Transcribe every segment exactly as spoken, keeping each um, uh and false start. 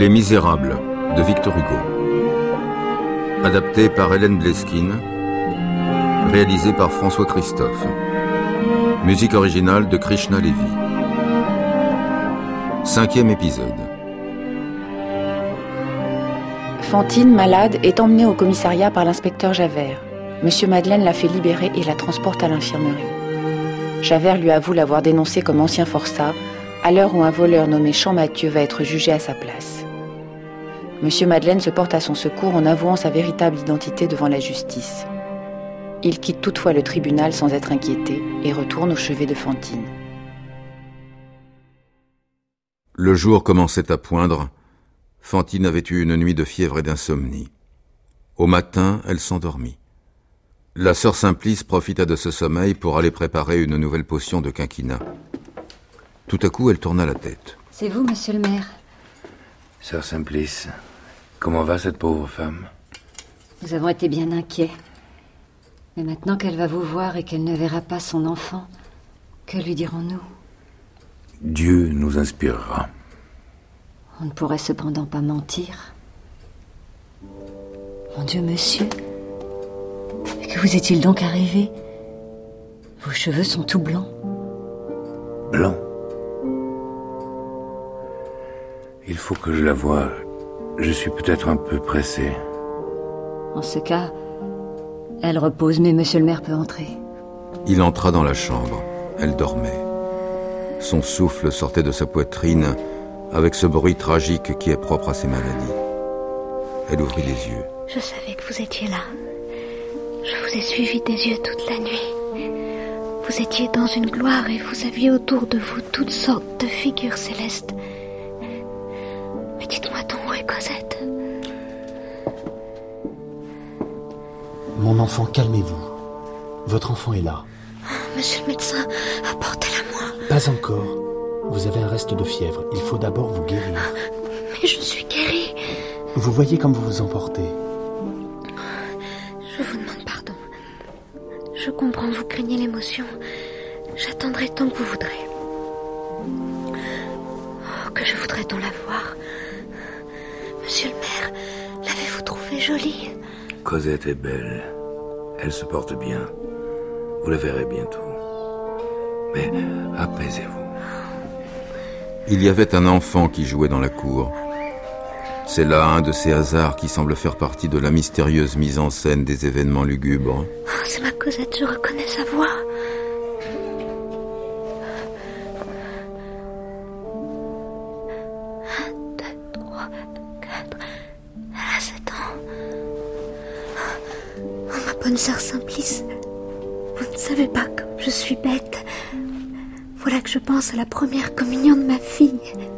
Les Misérables de Victor Hugo. Adapté par Hélène Bleskine. Réalisé par François Christophe. Musique originale de Krishna Levy. Cinquième épisode. Fantine, malade, est emmenée au commissariat par l'inspecteur Javert. Monsieur Madeleine la fait libérer et la transporte à l'infirmerie. Javert lui avoue l'avoir dénoncé comme ancien forçat, à l'heure où un voleur nommé Champmathieu va être jugé à sa place. Monsieur Madeleine se porte à son secours en avouant sa véritable identité devant la justice. Il quitte toutefois le tribunal sans être inquiété et retourne au chevet de Fantine. Le jour commençait à poindre. Fantine avait eu une nuit de fièvre et d'insomnie. Au matin, elle s'endormit. La sœur Simplice profita de ce sommeil pour aller préparer une nouvelle potion de quinquina. Tout à coup, elle tourna la tête. C'est vous, monsieur le maire? Sœur Simplice, comment va cette pauvre femme? Nous avons été bien inquiets. Mais maintenant qu'elle va vous voir et qu'elle ne verra pas son enfant, que lui dirons-nous? Dieu nous inspirera. On ne pourrait cependant pas mentir. Mon Dieu, monsieur, que vous est-il donc arrivé? Vos cheveux sont tout blancs. Blancs? Il faut que je la voie. Je suis peut-être un peu pressé. En ce cas, elle repose, mais monsieur le maire peut entrer. Il entra dans la chambre. Elle dormait. Son souffle sortait de sa poitrine avec ce bruit tragique qui est propre à ces maladies. Elle ouvrit les yeux. Je savais que vous étiez là. Je vous ai suivi des yeux toute la nuit. Vous étiez dans une gloire et vous aviez autour de vous toutes sortes de figures célestes. Mais dites-moi donc, où est Cosette? Mon enfant, calmez-vous. Votre enfant est là. Monsieur le médecin, apportez-la moi. Pas encore. Vous avez un reste de fièvre. Il faut d'abord vous guérir. Mais je suis guérie. Vous voyez comme vous vous emportez. Je vous demande pardon. Je comprends, vous craignez l'émotion. J'attendrai tant que vous voudrez. Oh, que je voudrais donc la voir. Monsieur le maire, l'avez-vous trouvée jolie? Cosette est belle. Elle se porte bien. Vous la verrez bientôt. Mais apaisez-vous. Il y avait un enfant qui jouait dans la cour. C'est là un de ces hasards qui semblent faire partie de la mystérieuse mise en scène des événements lugubres. Oh, c'est ma Cosette, je reconnais sa voix. Un, deux, trois, quatre. Elle a sept ans. Oh, ma bonne sœur Simplice, vous ne savez pas comme je suis bête. Voilà que je pense à la première communion de ma fille.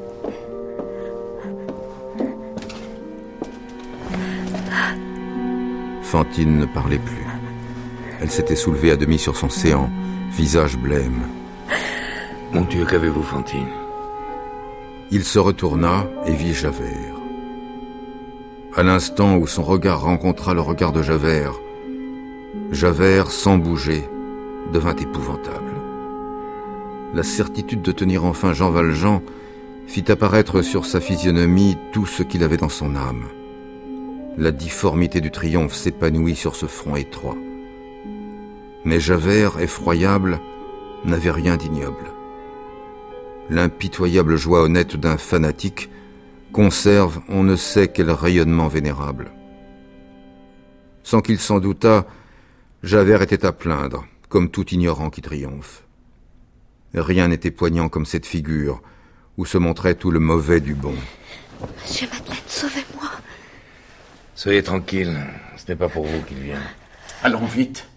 Fantine ne parlait plus. Elle s'était soulevée à demi sur son séant, visage blême. Mon Dieu, qu'avez-vous, Fantine? Il se retourna et vit Javert. À l'instant où son regard rencontra le regard de Javert, Javert, sans bouger, devint épouvantable. La certitude de tenir enfin Jean Valjean fit apparaître sur sa physionomie tout ce qu'il avait dans son âme. La difformité du triomphe s'épanouit sur ce front étroit. Mais Javert, effroyable, n'avait rien d'ignoble. L'impitoyable joie honnête d'un fanatique conserve on ne sait quel rayonnement vénérable. Sans qu'il s'en doutât, Javert était à plaindre, comme tout ignorant qui triomphe. Rien n'était poignant comme cette figure, où se montrait tout le mauvais du bon. Monsieur Madeleine, sauvez-moi. Soyez tranquille, ce n'est pas pour vous qu'il vient. Allons vite.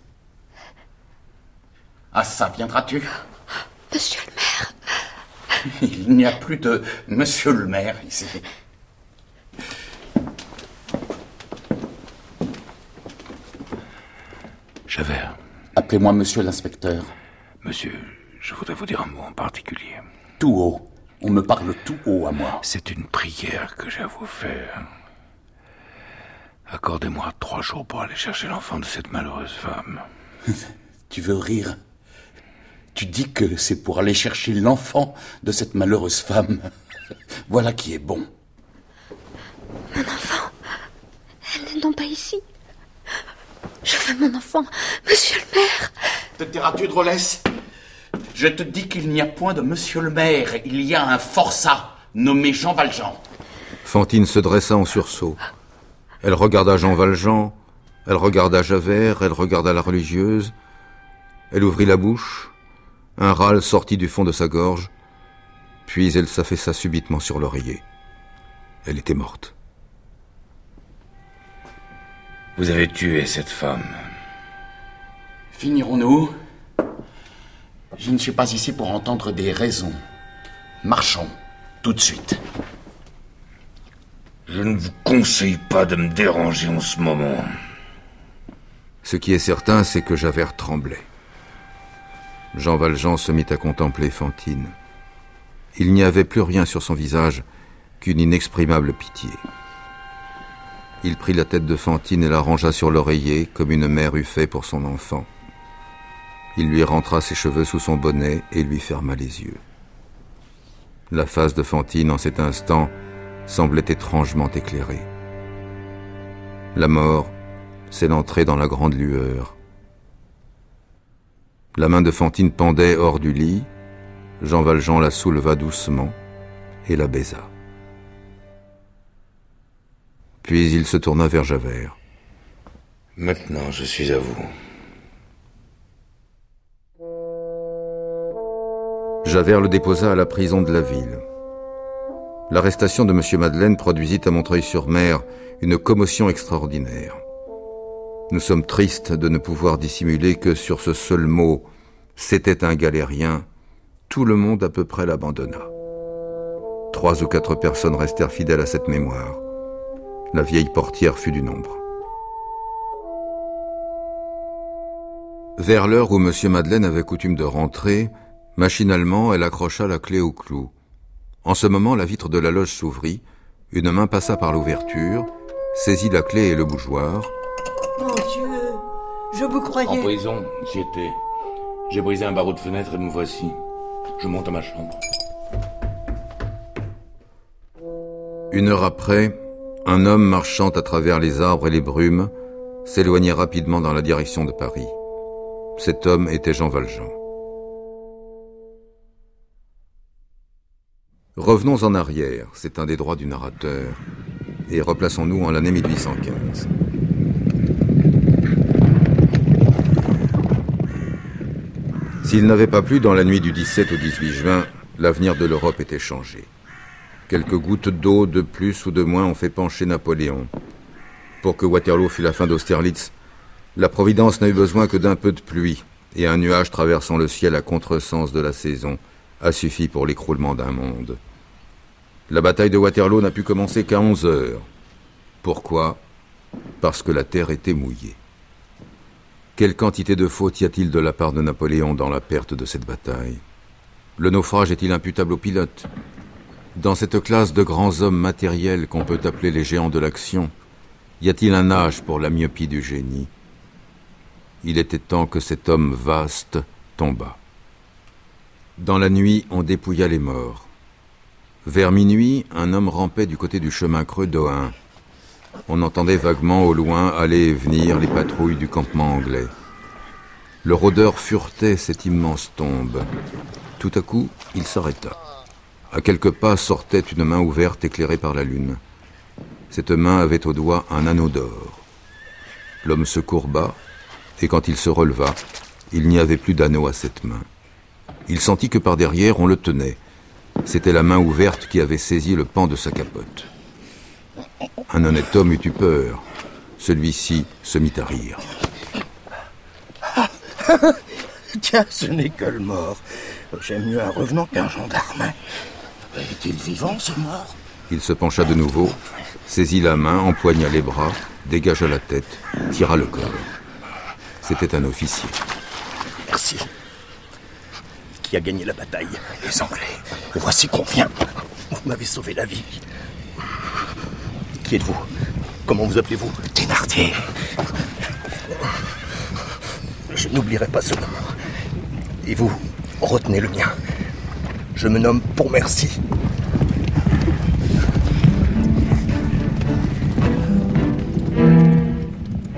À ça viendras-tu? Monsieur le maire. Il n'y a plus de monsieur le maire ici. Javert. Appelez-moi monsieur l'inspecteur. Monsieur, je voudrais vous dire un mot en particulier. Tout haut. On me parle tout haut à moi. C'est une prière que j'ai à vous faire. Accordez-moi trois jours pour aller chercher l'enfant de cette malheureuse femme. Tu veux rire? Tu dis que c'est pour aller chercher l'enfant de cette malheureuse femme. Voilà qui est bon. n'entendons pas ici. Je veux mon enfant, monsieur le maire. Te tairas-tu, drôlesse? Je te dis qu'il n'y a point de monsieur le maire. Il y a un forçat nommé Jean Valjean. Fantine se dressa en sursaut. Elle regarda Jean Valjean, elle regarda Javert, elle regarda la religieuse. Elle ouvrit la bouche, un râle sortit du fond de sa gorge, puis elle s'affaissa subitement sur l'oreiller. Elle était morte. Vous avez tué cette femme. Finirons-nous? Je ne suis pas ici pour entendre des raisons. Marchons, tout de suite. Je ne vous conseille pas de me déranger en ce moment. Ce qui est certain, c'est que Javert tremblait. Jean Valjean se mit à contempler Fantine. Il n'y avait plus rien sur son visage qu'une inexprimable pitié. Il prit la tête de Fantine et la rangea sur l'oreiller, comme une mère eût fait pour son enfant. Il lui rentra ses cheveux sous son bonnet et lui ferma les yeux. La face de Fantine, en cet instant, semblait étrangement éclairée. La mort, c'est l'entrée dans la grande lueur. La main de Fantine pendait hors du lit. Jean Valjean la souleva doucement et la baisa. Puis il se tourna vers Javert. Maintenant, je suis à vous. Javert le déposa à la prison de la ville. L'arrestation de M. Madeleine produisit à Montreuil-sur-Mer une commotion extraordinaire. Nous sommes tristes de ne pouvoir dissimuler que sur ce seul mot « c'était un galérien », tout le monde à peu près l'abandonna. Trois ou quatre personnes restèrent fidèles à cette mémoire. La vieille portière fut du nombre. Vers l'heure où M. Madeleine avait coutume de rentrer, machinalement, elle accrocha la clé au clou. En ce moment, la vitre de la loge s'ouvrit, une main passa par l'ouverture, saisit la clé et le bougeoir. Mon Dieu, je vous croyais... En prison, j'y étais. J'ai brisé un barreau de fenêtre et me voici. Je monte à ma chambre. Une heure après, un homme marchant à travers les arbres et les brumes s'éloignait rapidement dans la direction de Paris. Cet homme était Jean Valjean. Revenons en arrière, c'est un des droits du narrateur, et replaçons-nous en l'année mille huit cent quinze. S'il n'avait pas plu dans la nuit du dix-sept au dix-huit juin, l'avenir de l'Europe était changé. Quelques gouttes d'eau de plus ou de moins ont fait pencher Napoléon. Pour que Waterloo fût la fin d'Austerlitz, la Providence n'a eu besoin que d'un peu de pluie, et un nuage traversant le ciel à contresens de la saison a suffi pour l'écroulement d'un monde. La bataille de Waterloo n'a pu commencer qu'à onze heures. Pourquoi? Parce que la terre était mouillée. Quelle quantité de faute y a-t-il de la part de Napoléon dans la perte de cette bataille? Le naufrage est-il imputable au pilote? Dans cette classe de grands hommes matériels qu'on peut appeler les géants de l'action, y a-t-il un âge pour la myopie du génie? Il était temps que cet homme vaste tombât. Dans la nuit, on dépouilla les morts. Vers minuit, un homme rampait du côté du chemin creux d'Ohain. On entendait vaguement au loin aller et venir les patrouilles du campement anglais. Le rôdeur furetait cette immense tombe. Tout à coup, il s'arrêta. À quelques pas sortait une main ouverte éclairée par la lune. Cette main avait au doigt un anneau d'or. L'homme se courba, et quand il se releva, il n'y avait plus d'anneau à cette main. Il sentit que par derrière, on le tenait. C'était la main ouverte qui avait saisi le pan de sa capote. Un honnête homme eut eu peur. Celui-ci se mit à rire. Tiens, ce n'est que le mort. J'aime mieux un revenant qu'un gendarme. Est-il vivant, ce mort? Il se pencha de nouveau, saisit la main, empoigna les bras, dégagea la tête, tira le corps. C'était un officier. Merci. Qui a gagné la bataille? Les Anglais. Voici qu'on vient. Vous m'avez sauvé la vie. Qui êtes-vous? Comment vous appelez-vous? Thénardier. Je n'oublierai pas ce nom. Et vous, retenez le mien. Je me nomme Pontmercy. Merci.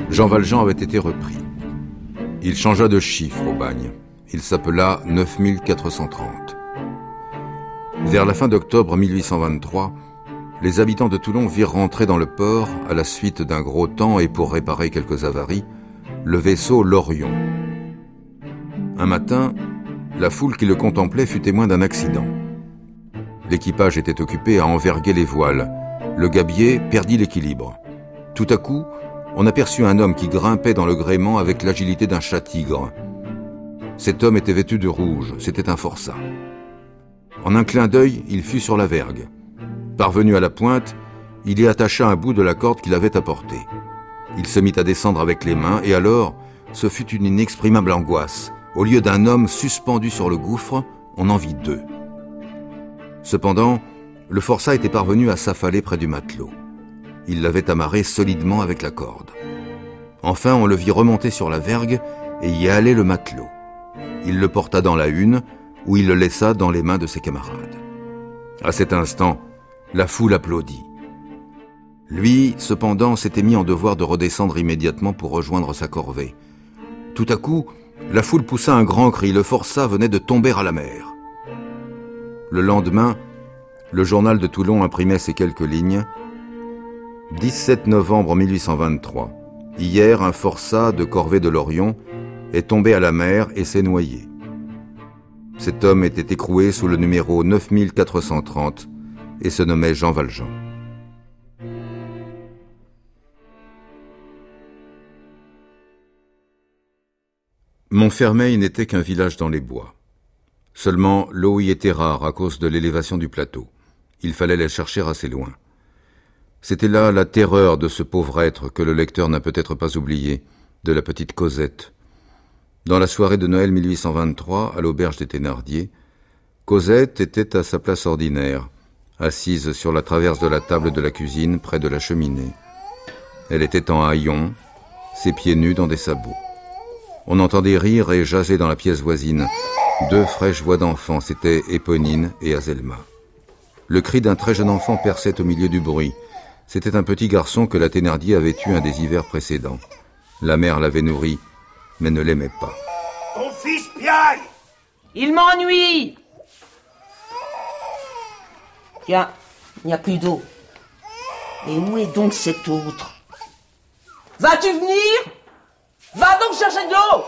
Jean Valjean avait été repris. Il changea de chiffre au bagne. Il s'appela neuf mille quatre cent trente. Vers la fin d'octobre mille huit cent vingt-trois, les habitants de Toulon virent rentrer dans le port, à la suite d'un gros temps et pour réparer quelques avaries, le vaisseau l'Orion. Un matin, la foule qui le contemplait fut témoin d'un accident. L'équipage était occupé à enverguer les voiles. Le gabier perdit l'équilibre. Tout à coup, on aperçut un homme qui grimpait dans le gréement avec l'agilité d'un chat-tigre. Cet homme était vêtu de rouge, c'était un forçat. En un clin d'œil, il fut sur la vergue. Parvenu à la pointe, il y attacha un bout de la corde qu'il avait apportée. Il se mit à descendre avec les mains, et alors, ce fut une inexprimable angoisse. Au lieu d'un homme suspendu sur le gouffre, on en vit deux. Cependant, le forçat était parvenu à s'affaler près du matelot. Il l'avait amarré solidement avec la corde. Enfin, on le vit remonter sur la vergue et y aller le matelot. Il le porta dans la hune, où il le laissa dans les mains de ses camarades. À cet instant, la foule applaudit. Lui, cependant, s'était mis en devoir de redescendre immédiatement pour rejoindre sa corvée. Tout à coup, la foule poussa un grand cri, le forçat venait de tomber à la mer. Le lendemain, le journal de Toulon imprimait ces quelques lignes. dix-sept novembre mille huit cent vingt-trois. Hier, un forçat de corvée de l'Orion est tombé à la mer et s'est noyé. Cet homme était écroué sous le numéro neuf mille quatre cent trente et se nommait Jean Valjean. Montfermeil n'était qu'un village dans les bois. Seulement, l'eau y était rare à cause de l'élévation du plateau. Il fallait la chercher assez loin. C'était là la terreur de ce pauvre être que le lecteur n'a peut-être pas oublié, de la petite Cosette. Dans la soirée de Noël mille huit cent vingt-trois, à l'auberge des Thénardier, Cosette était à sa place ordinaire, assise sur la traverse de la table de la cuisine près de la cheminée. Elle était en haillons, ses pieds nus dans des sabots. On entendait rire et jaser dans la pièce voisine. Deux fraîches voix d'enfants, c'étaient Éponine et Azelma. Le cri d'un très jeune enfant perçait au milieu du bruit. C'était un petit garçon que la Thénardier avait eu un des hivers précédents. La mère l'avait nourri, mais ne l'aimait pas. Ton fils piaille! Il m'ennuie! Tiens, il n'y a plus d'eau. Et où est donc cet autre? Vas-tu venir? Va donc chercher de l'eau!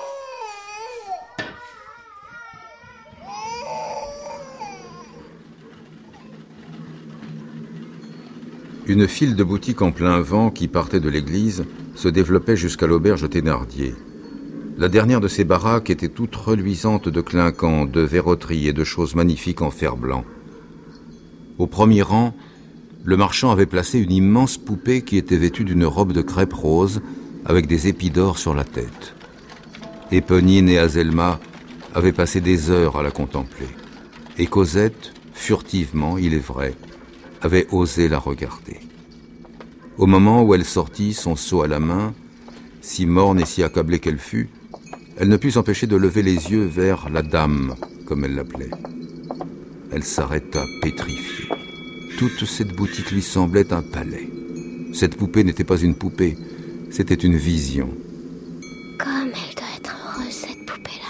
Une file de boutiques en plein vent qui partait de l'église se développait jusqu'à l'auberge Thénardier. La dernière de ces baraques était toute reluisante de clinquants, de verroteries et de choses magnifiques en fer blanc. Au premier rang, le marchand avait placé une immense poupée qui était vêtue d'une robe de crêpe rose avec des épis d'or sur la tête. Éponine et Azelma avaient passé des heures à la contempler. Et Cosette, furtivement, il est vrai, avait osé la regarder. Au moment où elle sortit, son seau à la main, si morne et si accablée qu'elle fût, elle ne put s'empêcher de lever les yeux vers la dame, comme elle l'appelait. Elle s'arrêta pétrifiée. Toute cette boutique lui semblait un palais. Cette poupée n'était pas une poupée, c'était une vision. Comme elle doit être heureuse, cette poupée-là.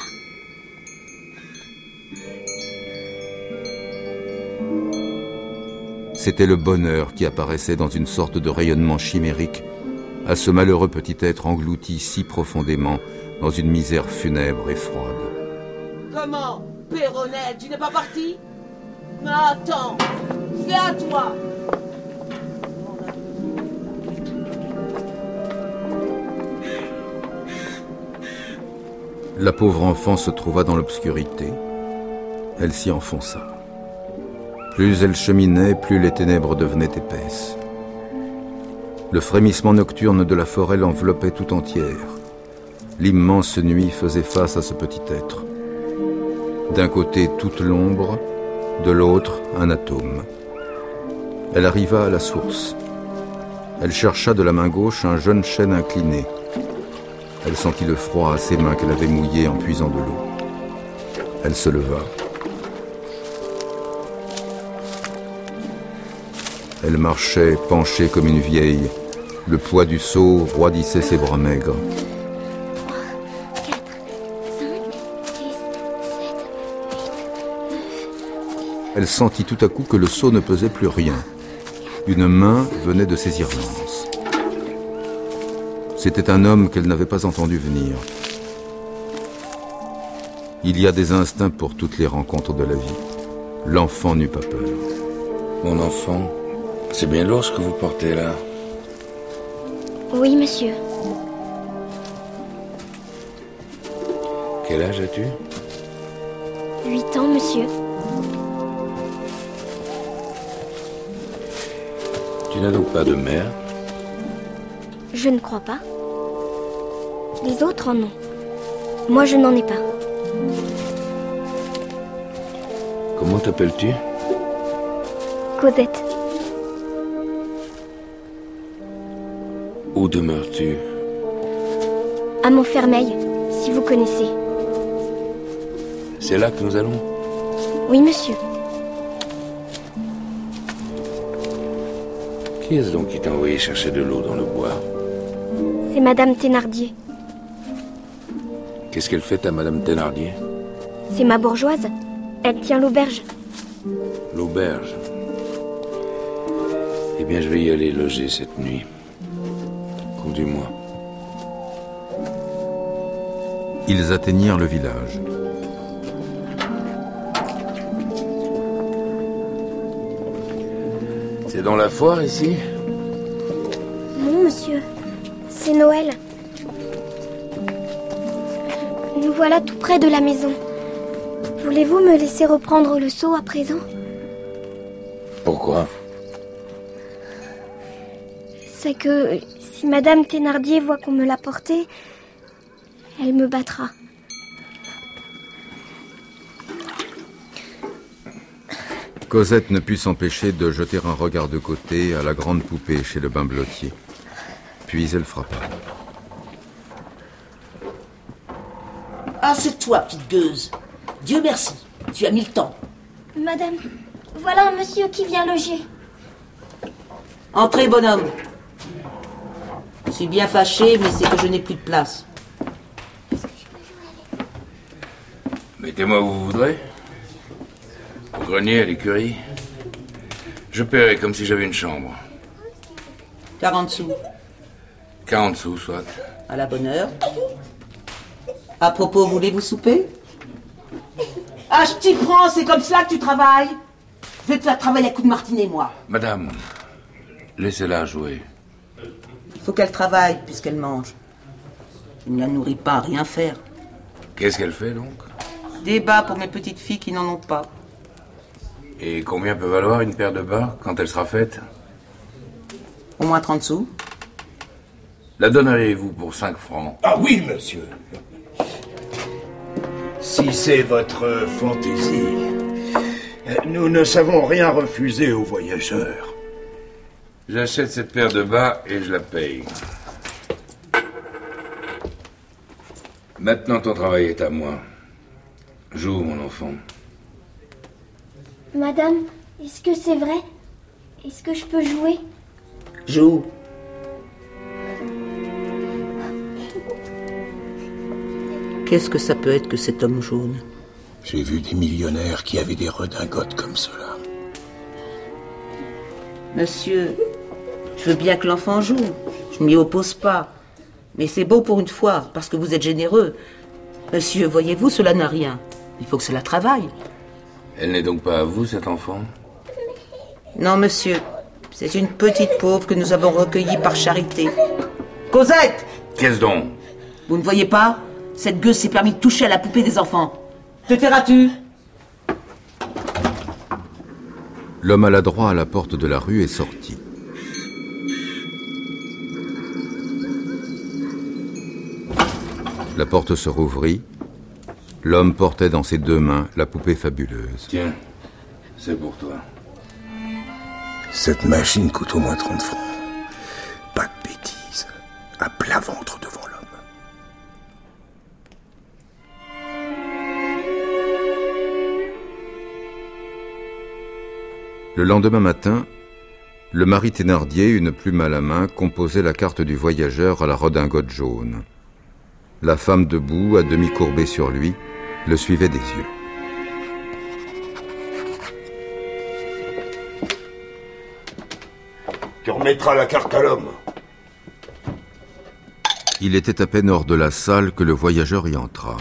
C'était le bonheur qui apparaissait dans une sorte de rayonnement chimérique à ce malheureux petit être englouti si profondément dans une misère funèbre et froide. Comment, Péronnelle, tu n'es pas parti? Mais attends, fais à toi. La pauvre enfant se trouva dans l'obscurité. Elle s'y enfonça. Plus elle cheminait, plus les ténèbres devenaient épaisses. Le frémissement nocturne de la forêt l'enveloppait tout entière. L'immense nuit faisait face à ce petit être. D'un côté, toute l'ombre, de l'autre, un atome. Elle arriva à la source. Elle chercha de la main gauche un jeune chêne incliné. Elle sentit le froid à ses mains qu'elle avait mouillées en puisant de l'eau. Elle se leva. Elle marchait penchée comme une vieille, Le poids du seau roidissait ses bras maigres. Elle sentit tout à coup que le seau ne pesait plus rien. Une main venait de saisir l'anse. C'était un homme qu'elle n'avait pas entendu venir. Il y a des instincts pour toutes les rencontres de la vie. L'enfant n'eut pas peur. Mon enfant, c'est bien lourd ce que vous portez là. Oui, monsieur. Quel âge as-tu? Huit ans, monsieur. Tu n'as donc pas de mère? Je ne crois pas. Les autres en ont. Moi, je n'en ai pas. Comment t'appelles-tu? Cosette. Où demeures-tu? À Montfermeil, si vous connaissez. C'est là que nous allons? Oui, monsieur. Qui est-ce donc qui t'a envoyé chercher de l'eau dans le bois? C'est Madame Thénardier. Qu'est-ce qu'elle fait, ta Madame Thénardier? C'est ma bourgeoise. Elle tient l'auberge. L'auberge? Eh bien, je vais y aller loger cette nuit. Conduis-moi. Ils atteignirent le village. C'est dans la foire, ici? Non, monsieur. C'est Noël. Nous voilà tout près de la maison. Voulez-vous me laisser reprendre le seau à présent? Pourquoi? C'est que si Madame Thénardier voit qu'on me l'a porté, elle me battra. Cosette ne put s'empêcher de jeter un regard de côté à la grande poupée chez le bain-blottier. Puis elle frappa. Ah, c'est toi, petite gueuse. Dieu merci, tu as mis le temps. Madame, voilà un monsieur qui vient loger. Entrez, bonhomme. Je suis bien fâché, mais c'est que je n'ai plus de place. Mettez-moi où vous voudrez. Au grenier, à l'écurie. Je paierai comme si j'avais une chambre. quarante sous. quarante sous, soit. À la bonne heure. À propos, voulez-vous souper? Ah, je t'y prends, c'est comme ça que tu travailles. Je vais te faire travailler à coups de martinet, moi. Madame, laissez-la jouer. Il faut qu'elle travaille, puisqu'elle mange. Je ne la nourris pas à rien faire. Qu'est-ce qu'elle fait, donc? Des bas pour mes petites filles qui n'en ont pas. Et combien peut valoir une paire de bas quand elle sera faite? Au moins trente sous. La donneriez-vous pour cinq francs? Ah oui, monsieur. Si c'est votre fantaisie, nous ne savons rien refuser aux voyageurs. J'achète cette paire de bas et je la paye. Maintenant, ton travail est à moi. Joue, mon enfant. Madame, est-ce que c'est vrai? Est-ce que je peux jouer? Joue. Qu'est-ce que ça peut être que cet homme jaune? J'ai vu des millionnaires qui avaient des redingotes comme cela. Monsieur, je veux bien que l'enfant joue. Je ne m'y oppose pas. Mais c'est beau pour une fois, parce que vous êtes généreux. Monsieur, voyez-vous, cela n'a rien. Il faut que cela travaille. Elle n'est donc pas à vous, cet enfant? Non, monsieur. C'est une petite pauvre que nous avons recueillie par charité. Cosette! Qu'est-ce donc? Vous ne voyez pas? Cette gueuse s'est permis de toucher à la poupée des enfants. Te tairas-tu? L'homme alla droit à la porte de la rue et sortit. La porte se rouvrit. L'homme portait dans ses deux mains la poupée fabuleuse. Tiens, c'est pour toi. Cette machine coûte au moins trente francs. Pas de bêtises. À plat ventre devant l'homme. Le lendemain matin, Le mari Thénardier, une plume à la main, composait la carte du voyageur à la redingote jaune. La femme debout, à demi courbée sur lui, le suivait des yeux. Tu remettras la carte à l'homme. Il était à peine hors de la salle que le voyageur y entra.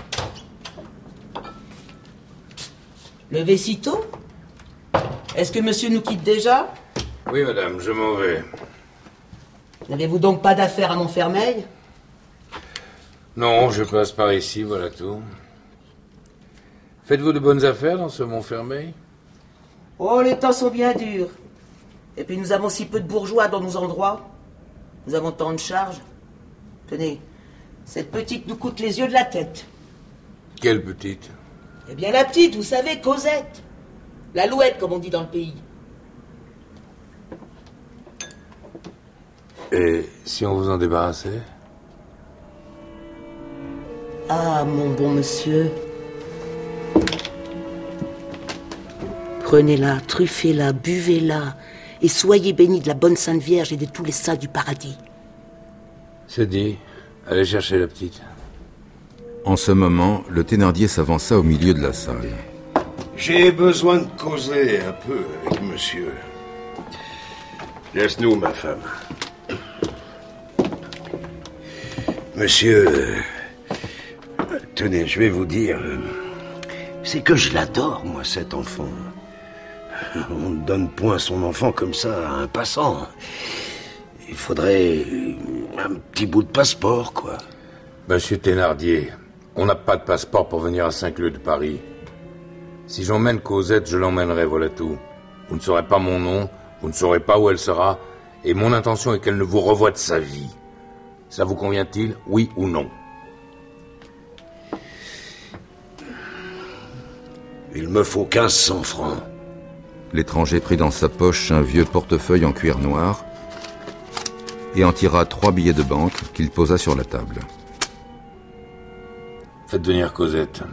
Levez sitôt? Est-ce que monsieur nous quitte déjà? Oui, madame, je m'en vais. N'avez-vous donc pas d'affaires à Montfermeil? Non, je passe par ici, voilà tout. Faites-vous de bonnes affaires dans ce Montfermeil? Oh, les temps sont bien durs. Et puis nous avons si peu de bourgeois dans nos endroits. Nous avons tant de charges. Tenez, cette petite nous coûte les yeux de la tête. Quelle petite? Eh bien la petite, vous savez, Cosette. L'alouette, comme on dit dans le pays. Et si on vous en débarrassait? Ah, mon bon monsieur. Prenez-la, truffez-la, buvez-la, et soyez bénis de la bonne Sainte Vierge et de tous les saints du paradis. C'est dit. Allez chercher la petite. En ce moment, le Thénardier s'avança au milieu de la salle. J'ai besoin de causer un peu avec monsieur. Laisse-nous, ma femme. Monsieur... euh, Tenez, je vais vous dire... euh, C'est que je l'adore, moi, cet enfant. On ne donne point son enfant comme ça à un passant. Il faudrait un petit bout de passeport, quoi. Monsieur Thénardier, on n'a pas de passeport pour venir à Saint-Cloud de Paris. Si j'emmène Cosette, je l'emmènerai, voilà tout. Vous ne saurez pas mon nom, vous ne saurez pas où elle sera, et mon intention est qu'elle ne vous revoie de sa vie. Ça vous convient-il, oui ou non? Il me faut quinze cents francs. L'étranger prit dans sa poche un vieux portefeuille en cuir noir et en tira trois billets de banque qu'il posa sur la table. Faites venir Cosette.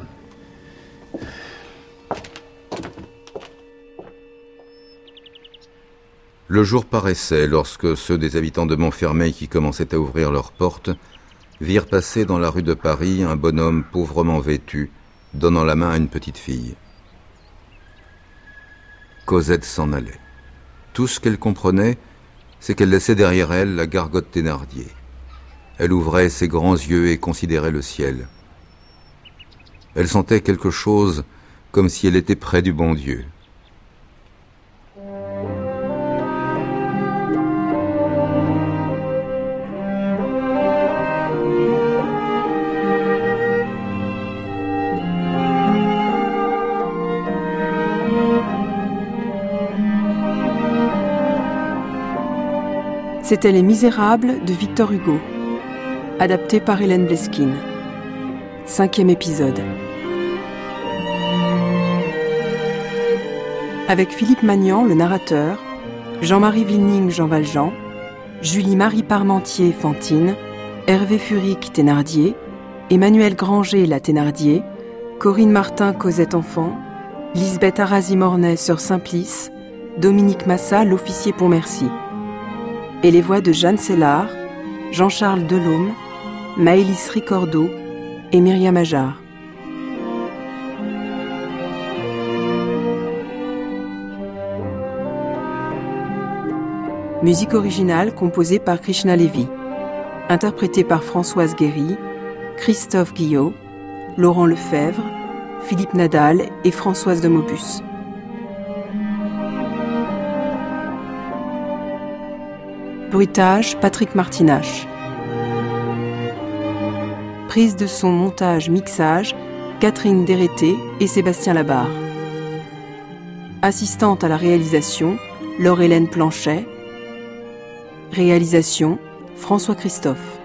Le jour paraissait lorsque ceux des habitants de Montfermeil qui commençaient à ouvrir leurs portes virent passer dans la rue de Paris un bonhomme pauvrement vêtu, donnant la main à une petite fille. Cosette s'en allait. Tout ce qu'elle comprenait, c'est qu'elle laissait derrière elle la gargote Thénardier. Elle ouvrait ses grands yeux et considérait le ciel. Elle sentait quelque chose comme si elle était près du bon Dieu. C'était Les Misérables de Victor Hugo, adapté par Hélène Bleskine. Cinquième épisode. Avec Philippe Magnan, le narrateur, Jean-Marie Villing, Jean Valjean, Julie-Marie Parmentier, Fantine, Hervé Furic, Thénardier, Emmanuel Granger, la Thénardier, Corinne Martin, Cosette enfant, Lisbeth Arasi-Mornay, sœur Simplice, Dominique Massa, l'officier Pontmercy. Et les voix de Jeanne Sellard, Jean-Charles Delhomme, Maëlys Ricordeau et Myriam Ajar. Musique originale composée par Krishna Levy. Interprétée par Françoise Guéry, Christophe Guillot, Laurent Lefebvre, Philippe Nadal et Françoise de Maubus. Bruitage, Patrick Martinache. Prise de son, montage, mixage, Catherine Dérété et Sébastien Labarre. Assistante à la réalisation, Laure-Hélène Planchet. Réalisation, François Christophe.